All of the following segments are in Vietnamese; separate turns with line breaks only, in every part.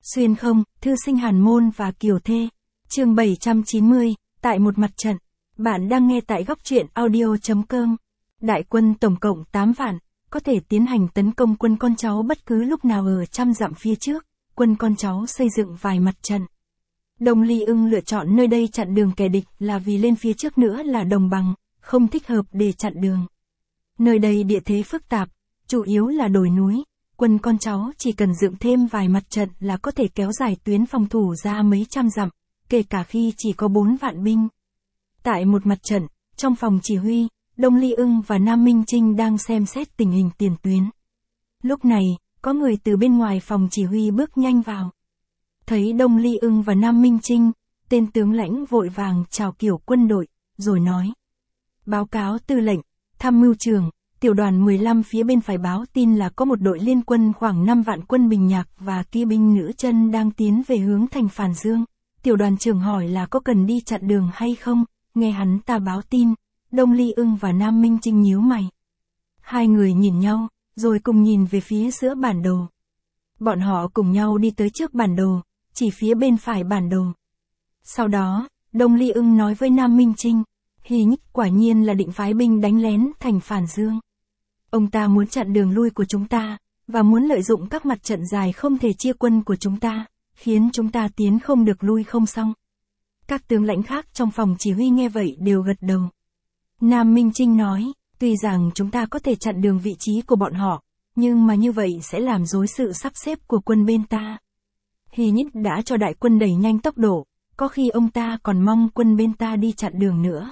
Xuyên không, thư sinh Hàn Môn và Kiều Thê. Chương 790, tại một mặt trận. Bạn đang nghe tại góc truyện audio.com. Đại quân tổng cộng 8 vạn, có thể tiến hành tấn công quân con cháu bất cứ lúc nào ở trăm dặm phía trước. Quân con cháu xây dựng vài mặt trận. Đồng Ly Ưng lựa chọn nơi đây chặn đường kẻ địch là vì lên phía trước nữa là đồng bằng, không thích hợp để chặn đường. Nơi đây địa thế phức tạp, chủ yếu là đồi núi. Quân con cháu chỉ cần dựng thêm vài mặt trận là có thể kéo dài tuyến phòng thủ ra mấy trăm dặm, kể cả khi chỉ có 4 vạn binh. Tại một mặt trận, trong phòng chỉ huy, Đông Ly Ưng và Nam Minh Trinh đang xem xét tình hình tiền tuyến. Lúc này, có người từ bên ngoài phòng chỉ huy bước nhanh vào. Thấy Đông Ly Ưng và Nam Minh Trinh, tên tướng lãnh vội vàng chào kiểu quân đội, rồi nói. Báo cáo tư lệnh, tham mưu trưởng, tiểu đoàn 15 phía bên phải báo tin là có một đội liên quân khoảng 5 vạn quân Bình Nhạc và kỵ binh Nữ Chân đang tiến về hướng thành Phản Dương. Tiểu đoàn trưởng hỏi là có cần đi chặn đường hay không, nghe hắn ta báo tin, Đông Ly Ưng và Nam Minh Trinh nhíu mày. Hai người nhìn nhau, rồi cùng nhìn về phía giữa bản đồ. Bọn họ cùng nhau đi tới trước bản đồ, chỉ phía bên phải bản đồ. Sau đó, Đông Ly Ưng nói với Nam Minh Trinh, Hy Nhích quả nhiên là định phái binh đánh lén thành Phản Dương. Ông ta muốn chặn đường lui của chúng ta, và muốn lợi dụng các mặt trận dài không thể chia quân của chúng ta, khiến chúng ta tiến không được lui không xong. Các tướng lãnh khác trong phòng chỉ huy nghe vậy đều gật đầu. Nam Minh Trinh nói, tuy rằng chúng ta có thể chặn đường vị trí của bọn họ, nhưng mà như vậy sẽ làm rối sự sắp xếp của quân bên ta. Hy Nhích đã cho đại quân đẩy nhanh tốc độ, có khi ông ta còn mong quân bên ta đi chặn đường nữa.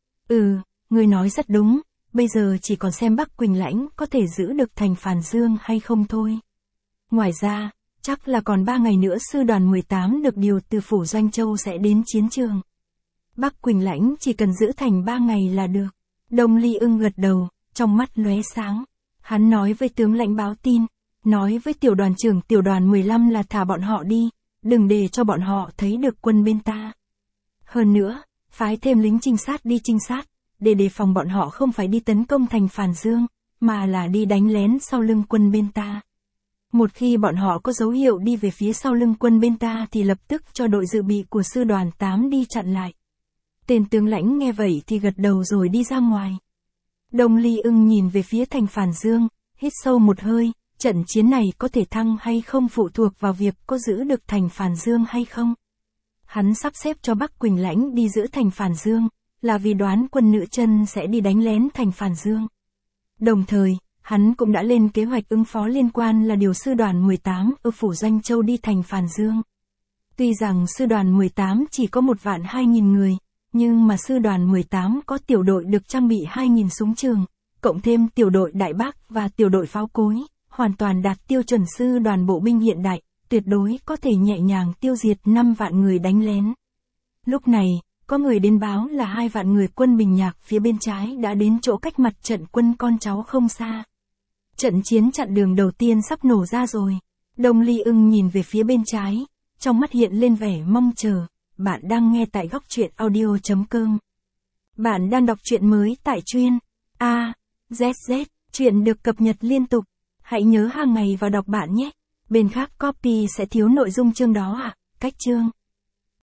Người nói rất đúng, bây giờ chỉ còn xem Bắc Quỳnh Lãnh có thể giữ được thành Phản Dương hay không thôi. Ngoài ra, chắc là còn 3 ngày nữa sư đoàn 18 được điều từ phủ Doanh Châu sẽ đến chiến trường. Bắc Quỳnh Lãnh chỉ cần giữ thành 3 ngày là được. Đông Ly Ưng gật đầu, trong mắt lóe sáng. Hắn nói với tướng lãnh báo tin, nói với tiểu đoàn trưởng tiểu đoàn 15 là thả bọn họ đi, đừng để cho bọn họ thấy được quân bên ta. Hơn nữa, phái thêm lính trinh sát đi trinh sát, để đề phòng bọn họ không phải đi tấn công thành Phản Dương, mà là đi đánh lén sau lưng quân bên ta. Một khi bọn họ có dấu hiệu đi về phía sau lưng quân bên ta thì lập tức cho đội dự bị của sư đoàn 8 đi chặn lại. Tên tướng lãnh nghe vậy thì gật đầu rồi đi ra ngoài. Đông Ly Ưng nhìn về phía thành Phản Dương, hít sâu một hơi, trận chiến này có thể thắng hay không phụ thuộc vào việc có giữ được thành Phản Dương hay không. Hắn sắp xếp cho Bắc Quỳnh Lãnh đi giữ thành Phản Dương, là vì đoán quân Nữ Chân sẽ đi đánh lén thành Phản Dương. Đồng thời, hắn cũng đã lên kế hoạch ứng phó liên quan là điều sư đoàn 18 ở phủ Doanh Châu đi thành Phản Dương. Tuy rằng sư đoàn 18 chỉ có 1.200.000 người, nhưng mà sư đoàn 18 có tiểu đội được trang bị 2.000 súng trường, cộng thêm tiểu đội đại bác và tiểu đội pháo cối, hoàn toàn đạt tiêu chuẩn sư đoàn bộ binh hiện đại, tuyệt đối có thể nhẹ nhàng tiêu diệt 5 vạn người đánh lén. Lúc này, có người đến báo là 2 vạn người quân Bình Nhạc phía bên trái đã đến chỗ cách mặt trận quân con cháu không xa. Trận chiến chặn đường đầu tiên sắp nổ ra rồi. Đông Ly Ưng nhìn về phía bên trái, trong mắt hiện lên vẻ mong chờ. Bạn đang nghe tại góc truyện audio.com. Bạn đang đọc truyện mới tại truyện AZZ, truyện được cập nhật liên tục. Hãy nhớ hàng ngày vào đọc bạn nhé. Bên khác copy sẽ thiếu nội dung chương đó Cách chương.